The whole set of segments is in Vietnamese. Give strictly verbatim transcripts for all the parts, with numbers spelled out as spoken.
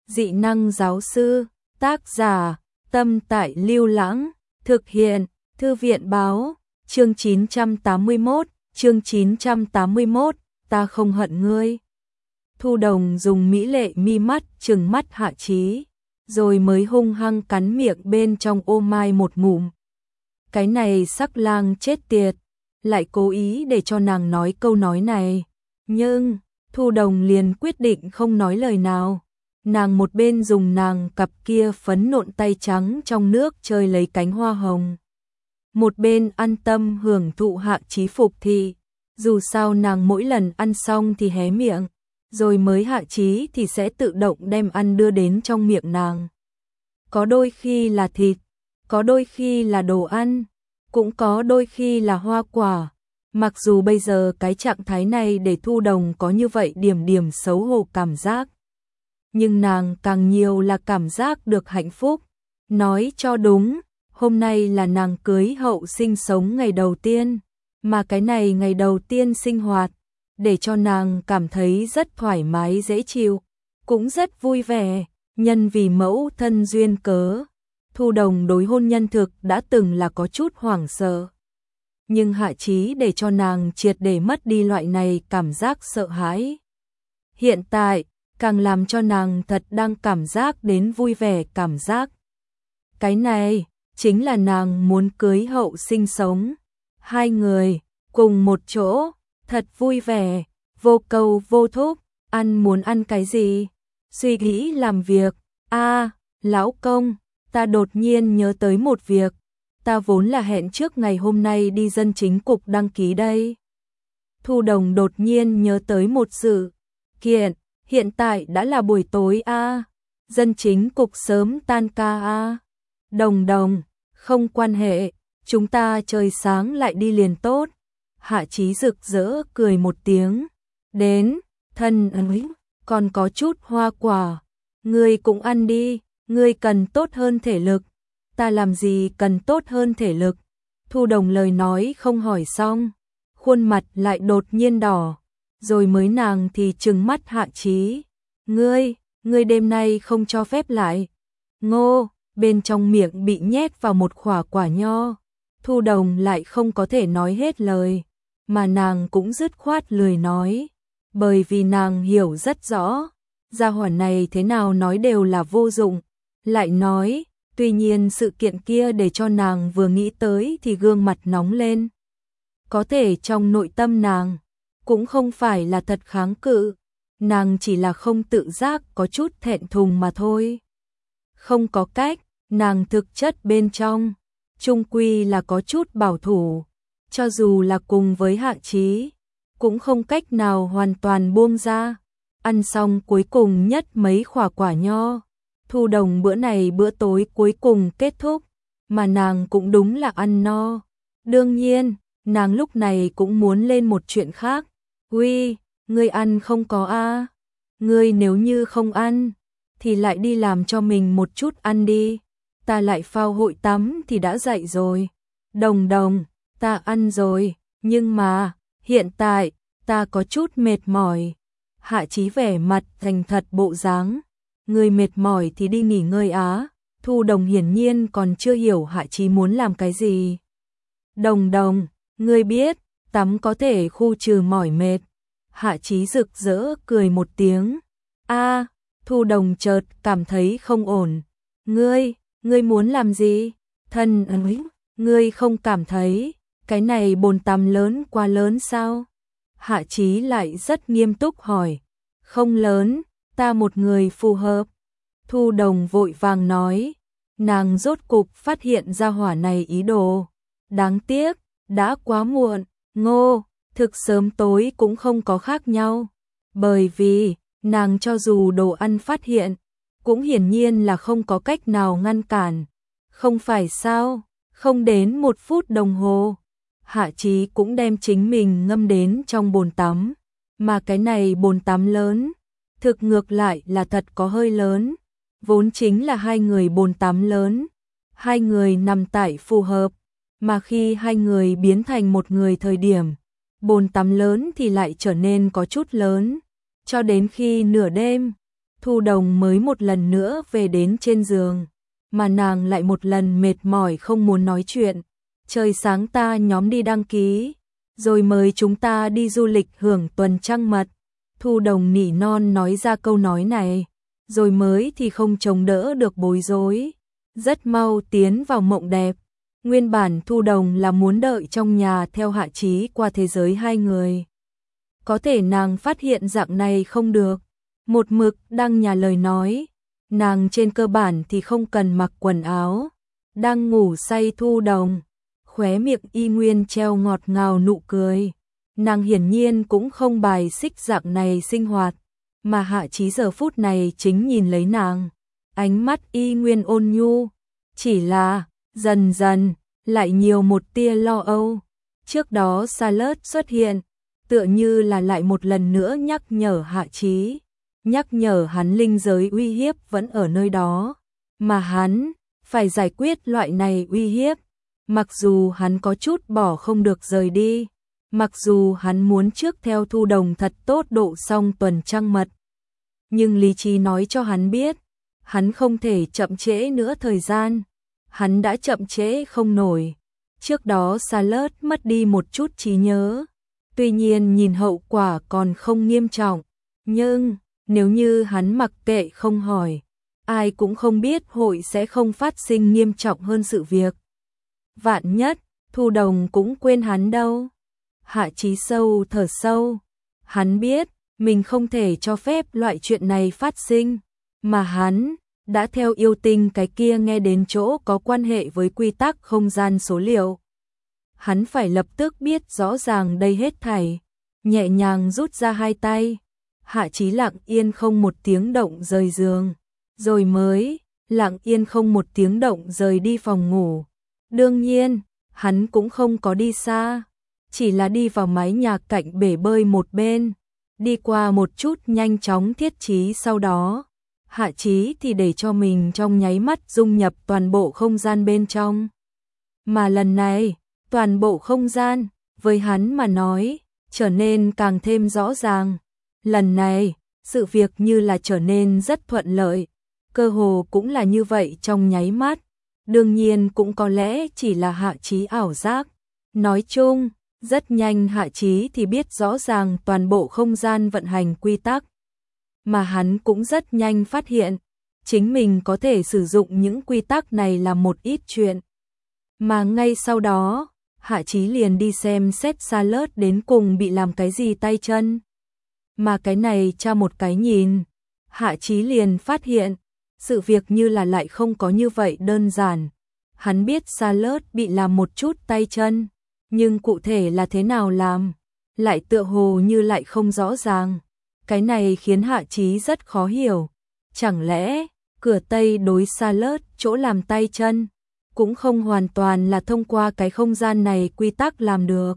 Dị năng giáo sư, tác giả, Tâm Tại Lưu Lãng, thực hiện, Thư viện báo, chương chín trăm tám mươi mốt, chương chín trăm tám mươi mốt, ta không hận ngươi. Thu Đồng dùng mỹ lệ mi mắt trừng mắt Hạ Chí, rồi mới hung hăng cắn miệng bên trong ô mai một ngụm. Cái này sắc lang chết tiệt, lại cố ý để cho nàng nói câu nói này. Nhưng, Thu Đồng liền quyết định không nói lời nào. Nàng một bên dùng nàng cặp kia phấn nộn tay trắng trong nước chơi lấy cánh hoa hồng. Một bên an tâm hưởng thụ Hạ Chí phục thị. Dù sao nàng mỗi lần ăn xong thì hé miệng, rồi mới Hạ Chí thì sẽ tự động đem ăn đưa đến trong miệng nàng. Có đôi khi là thịt, có đôi khi là đồ ăn, cũng có đôi khi là hoa quả. Mặc dù bây giờ cái trạng thái này để Thu Đồng có như vậy điểm điểm xấu hổ cảm giác, nhưng nàng càng nhiều là cảm giác được hạnh phúc. Nói cho đúng, hôm nay là nàng cưới hậu sinh sống ngày đầu tiên, mà cái này ngày đầu tiên sinh hoạt, để cho nàng cảm thấy rất thoải mái dễ chịu, cũng rất vui vẻ. Nhân vì mẫu thân duyên cớ, Thu Đồng đối hôn nhân thực đã từng là có chút hoảng sợ. Nhưng Hạ Chí để cho nàng triệt để mất đi loại này cảm giác sợ hãi. Hiện tại, càng làm cho nàng thật đang cảm giác đến vui vẻ cảm giác. Cái này, chính là nàng muốn cưới hậu sinh sống. Hai người, cùng một chỗ, thật vui vẻ, vô cầu vô thúc, ăn muốn ăn cái gì, suy nghĩ làm việc. A, lão công, ta đột nhiên nhớ tới một việc, ta vốn là hẹn trước ngày hôm nay đi dân chính cục đăng ký đây. Thu Đồng đột nhiên nhớ tới một sự kiện, hiện tại đã là buổi tối a, dân chính cục sớm tan ca a. Đồng Đồng, không quan hệ, chúng ta trời sáng lại đi liền tốt. Hạ Chí rực rỡ cười một tiếng, đến, thân ấy, còn có chút hoa quả, ngươi cũng ăn đi, ngươi cần tốt hơn thể lực. Ta làm gì cần tốt hơn thể lực? Thu Đồng lời nói không hỏi xong, khuôn mặt lại đột nhiên đỏ, rồi mới nàng thì trừng mắt Hạ Chí. Ngươi, ngươi đêm nay không cho phép lại. Ngô, bên trong miệng bị nhét vào một khỏa quả nho. Thu Đồng lại không có thể nói hết lời, mà nàng cũng dứt khoát lười nói, bởi vì nàng hiểu rất rõ, gia hỏa này thế nào nói đều là vô dụng. Lại nói, tuy nhiên sự kiện kia để cho nàng vừa nghĩ tới thì gương mặt nóng lên. Có thể trong nội tâm nàng cũng không phải là thật kháng cự, nàng chỉ là không tự giác có chút thẹn thùng mà thôi. Không có cách, nàng thực chất bên trong chung quy là có chút bảo thủ, cho dù là cùng với Hạ Chí, cũng không cách nào hoàn toàn buông ra. Ăn xong cuối cùng nhất mấy khỏa quả nho, Thu Đồng bữa này bữa tối cuối cùng kết thúc, mà nàng cũng đúng là ăn no. Đương nhiên, nàng lúc này cũng muốn lên một chuyện khác. Uy, ngươi ăn không có a? Ngươi nếu như không ăn, thì lại đi làm cho mình một chút ăn đi. Ta lại phao hội tắm thì đã dậy rồi. Đồng Đồng, ta ăn rồi, nhưng mà, hiện tại, ta có chút mệt mỏi. Hạ Chí vẻ mặt thành thật bộ dáng. Người mệt mỏi thì đi nghỉ ngơi á. Thu Đồng hiển nhiên còn chưa hiểu Hạ Chí muốn làm cái gì. Đồng Đồng, ngươi biết, tắm có thể khu trừ mỏi mệt. Hạ Chí rực rỡ cười một tiếng. A, Thu Đồng chợt cảm thấy không ổn. Ngươi, ngươi muốn làm gì? Thân ấy, ngươi không cảm thấy cái này bồn tắm lớn quá lớn sao? Hạ Chí lại rất nghiêm túc hỏi. Không lớn, ta một người phù hợp. Thu Đồng vội vàng nói, nàng rốt cục phát hiện ra hỏa này ý đồ. Đáng tiếc, đã quá muộn. Ngô, thực sớm tối cũng không có khác nhau. Bởi vì, nàng cho dù đồ ăn phát hiện, cũng hiển nhiên là không có cách nào ngăn cản. Không phải sao, không đến một phút đồng hồ, Hạ Chí cũng đem chính mình ngâm đến trong bồn tắm. Mà cái này bồn tắm lớn, thực ngược lại là thật có hơi lớn. Vốn chính là hai người bồn tắm lớn, hai người nằm tại phù hợp, mà khi hai người biến thành một người thời điểm, bồn tắm lớn thì lại trở nên có chút lớn. Cho đến khi nửa đêm, Thu Đồng mới một lần nữa về đến trên giường, mà nàng lại một lần mệt mỏi không muốn nói chuyện. Trời sáng ta nhóm đi đăng ký, rồi mời chúng ta đi du lịch hưởng tuần trăng mật. Thu Đồng nỉ non nói ra câu nói này, rồi mới thì không chống đỡ được bối rối. Rất mau tiến vào mộng đẹp. Nguyên bản Thu Đồng là muốn đợi trong nhà theo Hạ Chí qua thế giới hai người. Có thể nàng phát hiện dạng này không được. Một mực đang nhà lời nói, nàng trên cơ bản thì không cần mặc quần áo. Đang ngủ say Thu Đồng, khóe miệng y nguyên treo ngọt ngào nụ cười. Nàng hiển nhiên cũng không bài xích dạng này sinh hoạt, mà Hạ Chí giờ phút này chính nhìn lấy nàng. Ánh mắt y nguyên ôn nhu, chỉ là dần dần lại nhiều một tia lo âu. Trước đó Charlotte xuất hiện, tựa như là lại một lần nữa nhắc nhở Hạ Chí, nhắc nhở hắn linh giới uy hiếp vẫn ở nơi đó, mà hắn phải giải quyết loại này uy hiếp. Mặc dù hắn có chút bỏ không được rời đi, mặc dù hắn muốn trước theo Thu Đồng thật tốt độ xong tuần trăng mật, nhưng lý trí nói cho hắn biết, hắn không thể chậm trễ nữa thời gian. Hắn đã chậm trễ không nổi. Trước đó Charlotte mất đi một chút trí nhớ, tuy nhiên nhìn hậu quả còn không nghiêm trọng, nhưng nếu như hắn mặc kệ không hỏi, ai cũng không biết hội sẽ không phát sinh nghiêm trọng hơn sự việc. Vạn nhất, Thu Đồng cũng quên hắn đâu. Hạ Chí sâu thở sâu, hắn biết mình không thể cho phép loại chuyện này phát sinh, mà hắn đã theo yêu tinh cái kia nghe đến chỗ có quan hệ với quy tắc không gian số liệu. Hắn phải lập tức biết rõ ràng đây hết thảy, nhẹ nhàng rút ra hai tay. Hạ Chí lặng yên không một tiếng động rời giường, rồi mới lặng yên không một tiếng động rời đi phòng ngủ. Đương nhiên, hắn cũng không có đi xa, chỉ là đi vào mái nhà cạnh bể bơi một bên, đi qua một chút nhanh chóng thiết trí, sau đó Hạ Chí thì để cho mình trong nháy mắt dung nhập toàn bộ không gian bên trong. Mà lần này, toàn bộ không gian, với hắn mà nói, trở nên càng thêm rõ ràng. Lần này, sự việc như là trở nên rất thuận lợi, cơ hồ cũng là như vậy trong nháy mắt. Đương nhiên cũng có lẽ chỉ là Hạ Chí ảo giác. Nói chung, rất nhanh Hạ Chí thì biết rõ ràng toàn bộ không gian vận hành quy tắc. Mà hắn cũng rất nhanh phát hiện, chính mình có thể sử dụng những quy tắc này làm một ít chuyện. Mà ngay sau đó, Hạ Chí liền đi xem xét Charlotte đến cùng bị làm cái gì tay chân. Mà cái này tra một cái nhìn, Hạ Chí liền phát hiện, sự việc như là lại không có như vậy đơn giản. Hắn biết Charlotte bị làm một chút tay chân, nhưng cụ thể là thế nào làm, lại tựa hồ như lại không rõ ràng. Cái này khiến Hạ Chí rất khó hiểu. Chẳng lẽ, cửa Tây đối Charlotte chỗ làm tay chân, cũng không hoàn toàn là thông qua cái không gian này quy tắc làm được.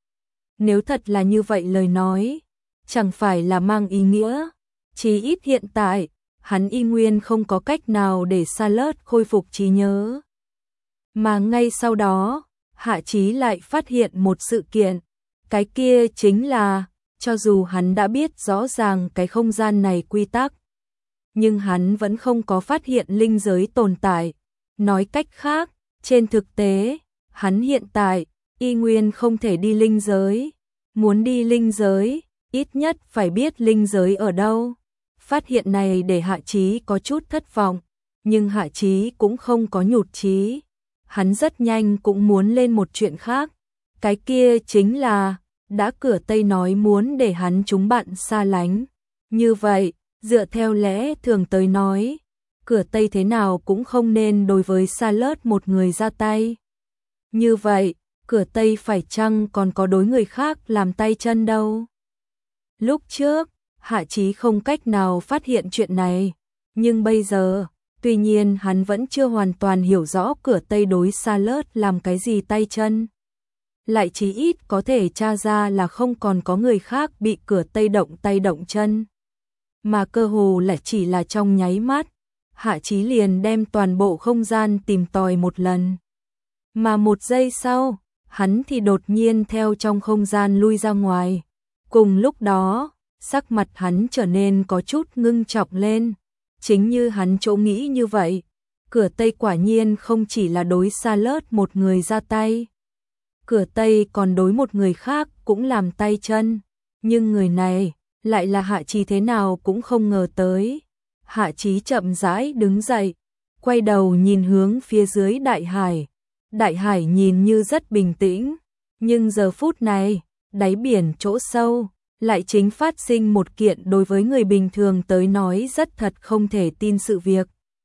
Nếu thật là như vậy lời nói, chẳng phải là mang ý nghĩa, chí ít hiện tại, hắn y nguyên không có cách nào để Charlotte khôi phục trí nhớ. Mà ngay sau đó, Hạ Chí lại phát hiện một sự kiện, cái kia chính là, cho dù hắn đã biết rõ ràng cái không gian này quy tắc, nhưng hắn vẫn không có phát hiện linh giới tồn tại. Nói cách khác, trên thực tế, hắn hiện tại, y nguyên không thể đi linh giới. Muốn đi linh giới, ít nhất phải biết linh giới ở đâu. Phát hiện này để Hạ Chí có chút thất vọng, nhưng Hạ Chí cũng không có nhụt chí. Hắn rất nhanh cũng muốn lên một chuyện khác. Cái kia chính là, đã cửa Tây nói muốn để hắn chúng bạn xa lánh. Như vậy, dựa theo lẽ thường tới nói, cửa Tây thế nào cũng không nên đối với Charlotte một người ra tay. Như vậy, cửa Tây phải chăng còn có đối người khác làm tay chân đâu? Lúc trước, Hạ Chí không cách nào phát hiện chuyện này, nhưng bây giờ, tuy nhiên hắn vẫn chưa hoàn toàn hiểu rõ cửa Tây đối Charlotte làm cái gì tay chân. Lại chí ít có thể tra ra là không còn có người khác bị cửa Tây động tay động chân. Mà cơ hồ lại chỉ là trong nháy mắt, Hạ Chí liền đem toàn bộ không gian tìm tòi một lần. Mà một giây sau, hắn thì đột nhiên theo trong không gian lui ra ngoài. Cùng lúc đó, sắc mặt hắn trở nên có chút ngưng trọng lên. chính như hắn chỗ nghĩ như vậy. Cửa Tây quả nhiên không chỉ là đối Charlotte một người ra tay. Cửa Tây còn đối một người khác cũng làm tay chân. Nhưng người này lại là Hạ Chí thế nào cũng không ngờ tới. Hạ Chí chậm rãi đứng dậy, quay đầu nhìn hướng phía dưới đại hải. Đại hải nhìn như rất bình tĩnh, nhưng giờ phút này, đáy biển chỗ sâu, lại chính phát sinh một kiện đối với người bình thường tới nói rất thật không thể tin sự việc.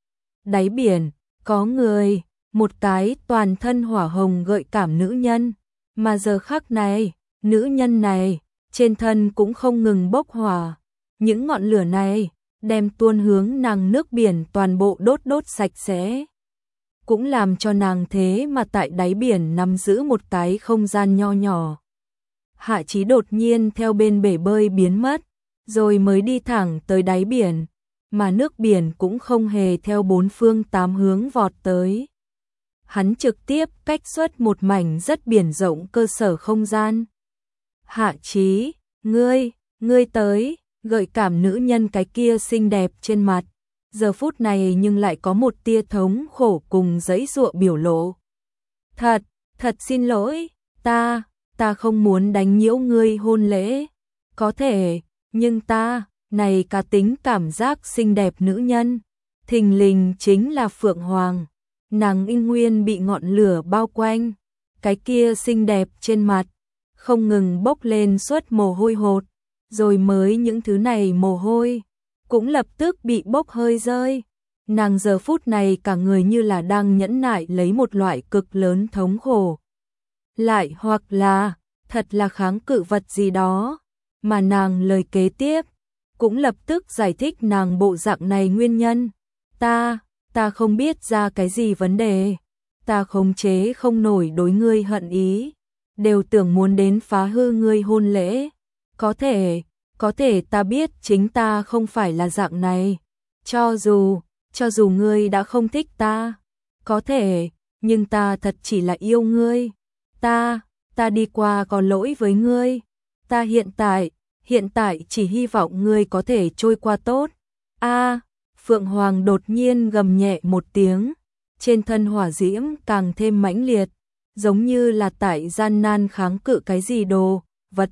Đáy biển, có người, một cái toàn thân hỏa hồng gợi cảm nữ nhân, mà giờ khắc này, nữ nhân này, trên thân cũng không ngừng bốc hỏa. Những ngọn lửa này, đem tuôn hướng nàng nước biển toàn bộ đốt đốt sạch sẽ. Cũng làm cho nàng thế mà tại đáy biển nắm giữ một cái không gian nho nhỏ. Hạ Chí đột nhiên theo bên bể bơi biến mất, rồi mới đi thẳng tới đáy biển, mà nước biển cũng không hề theo bốn phương tám hướng vọt tới. Hắn trực tiếp cách xuất một mảnh rất biển rộng cơ sở không gian. Hạ Chí, ngươi, ngươi tới, gợi cảm nữ nhân cái kia xinh đẹp trên mặt. Giờ phút này nhưng lại có một tia thống khổ cùng giãy giụa biểu lộ. Thật, thật xin lỗi, ta, ta không muốn đánh nhiễu ngươi hôn lễ. Có thể, nhưng ta, này cá tính cảm giác xinh đẹp nữ nhân, thình lình chính là Phượng Hoàng. Nàng y nguyên bị ngọn lửa bao quanh, cái kia xinh đẹp trên mặt, không ngừng bốc lên suốt mồ hôi hột, rồi mới những thứ này mồ hôi cũng lập tức bị bốc hơi rơi. Nàng giờ phút này cả người như là đang nhẫn nại lấy một loại cực lớn thống khổ. Lại hoặc là, thật là kháng cự vật gì đó, mà nàng lời kế tiếp, cũng lập tức giải thích nàng bộ dạng này nguyên nhân. Ta, ta không biết ra cái gì vấn đề, ta khống chế không nổi đối ngươi hận ý, đều tưởng muốn đến phá hư ngươi hôn lễ. Có thể, có thể ta biết chính ta không phải là dạng này, cho dù, cho dù ngươi đã không thích ta, có thể, nhưng ta thật chỉ là yêu ngươi. Ta, ta đi qua có lỗi với ngươi, ta hiện tại, hiện tại chỉ hy vọng ngươi có thể trôi qua tốt. A, Phượng Hoàng đột nhiên gầm nhẹ một tiếng, trên thân hỏa diễm càng thêm mãnh liệt, giống như là tại gian nan kháng cự cái gì đồ, vật.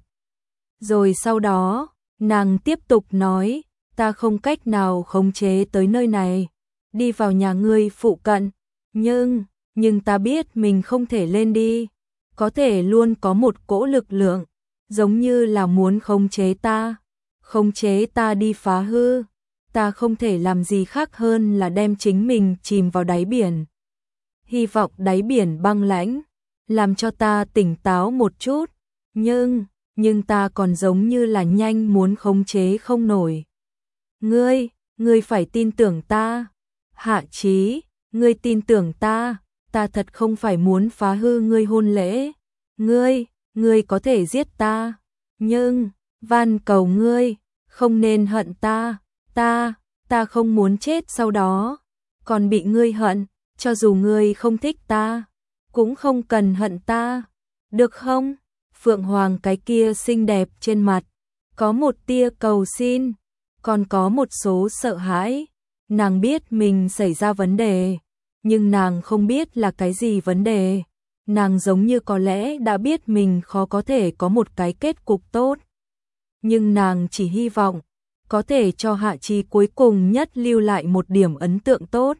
Rồi sau đó, nàng tiếp tục nói, ta không cách nào khống chế tới nơi này, đi vào nhà ngươi phụ cận, nhưng, nhưng ta biết mình không thể lên đi, có thể luôn có một cỗ lực lượng, giống như là muốn khống chế ta, khống chế ta đi phá hư, ta không thể làm gì khác hơn là đem chính mình chìm vào đáy biển. Hy vọng đáy biển băng lãnh, làm cho ta tỉnh táo một chút, nhưng, nhưng ta còn giống như là nhanh muốn khống chế không nổi. Ngươi, ngươi phải tin tưởng ta. Hạ Chí, ngươi tin tưởng ta, ta thật không phải muốn phá hư ngươi hôn lễ. Ngươi, ngươi có thể giết ta, nhưng, van cầu ngươi, không nên hận ta, ta, ta không muốn chết sau đó, còn bị ngươi hận, cho dù ngươi không thích ta, cũng không cần hận ta, được không? Phượng Hoàng cái kia xinh đẹp trên mặt, có một tia cầu xin, còn có một số sợ hãi. Nàng biết mình xảy ra vấn đề, nhưng nàng không biết là cái gì vấn đề. Nàng giống như có lẽ đã biết mình khó có thể có một cái kết cục tốt. Nhưng nàng chỉ hy vọng có thể cho Hạ Chí cuối cùng nhất lưu lại một điểm ấn tượng tốt.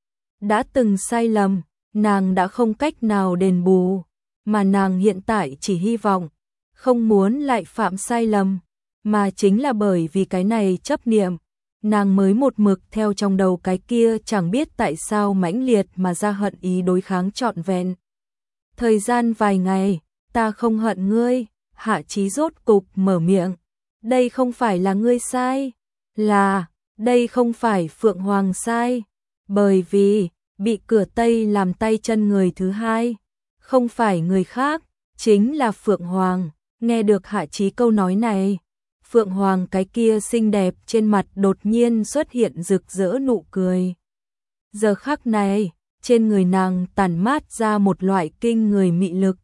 Đã từng sai lầm, nàng đã không cách nào đền bù, mà nàng hiện tại chỉ hy vọng không muốn lại phạm sai lầm, mà chính là bởi vì cái này chấp niệm, nàng mới một mực theo trong đầu cái kia chẳng biết tại sao mãnh liệt mà ra hận ý đối kháng trọn vẹn. Thời gian vài ngày, ta không hận ngươi, Hạ Chí rốt cục mở miệng. Đây không phải là ngươi sai, là, đây không phải Phượng Hoàng sai, bởi vì, bị cửa Tây làm tay chân người thứ hai, không phải người khác, chính là Phượng Hoàng. Nghe được Hạ Chí câu nói này, Phượng Hoàng cái kia xinh đẹp trên mặt đột nhiên xuất hiện rực rỡ nụ cười. Giờ khắc này, trên người nàng tản mát ra một loại kinh người mị lực,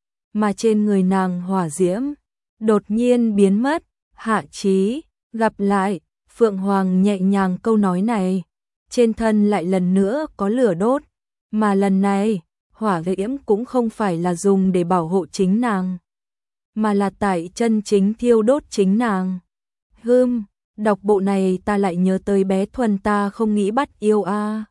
mà trên người nàng hỏa diễm đột nhiên biến mất. Hạ Chí, gặp lại. Phượng Hoàng nhẹ nhàng câu nói này, trên thân lại lần nữa có lửa đốt, mà lần này, hỏa diễm cũng không phải là dùng để bảo hộ chính nàng, mà là tại chân chính thiêu đốt chính nàng. Hừm, đọc bộ này ta lại nhớ tới bé Thuần ta không nghĩ bắt yêu a.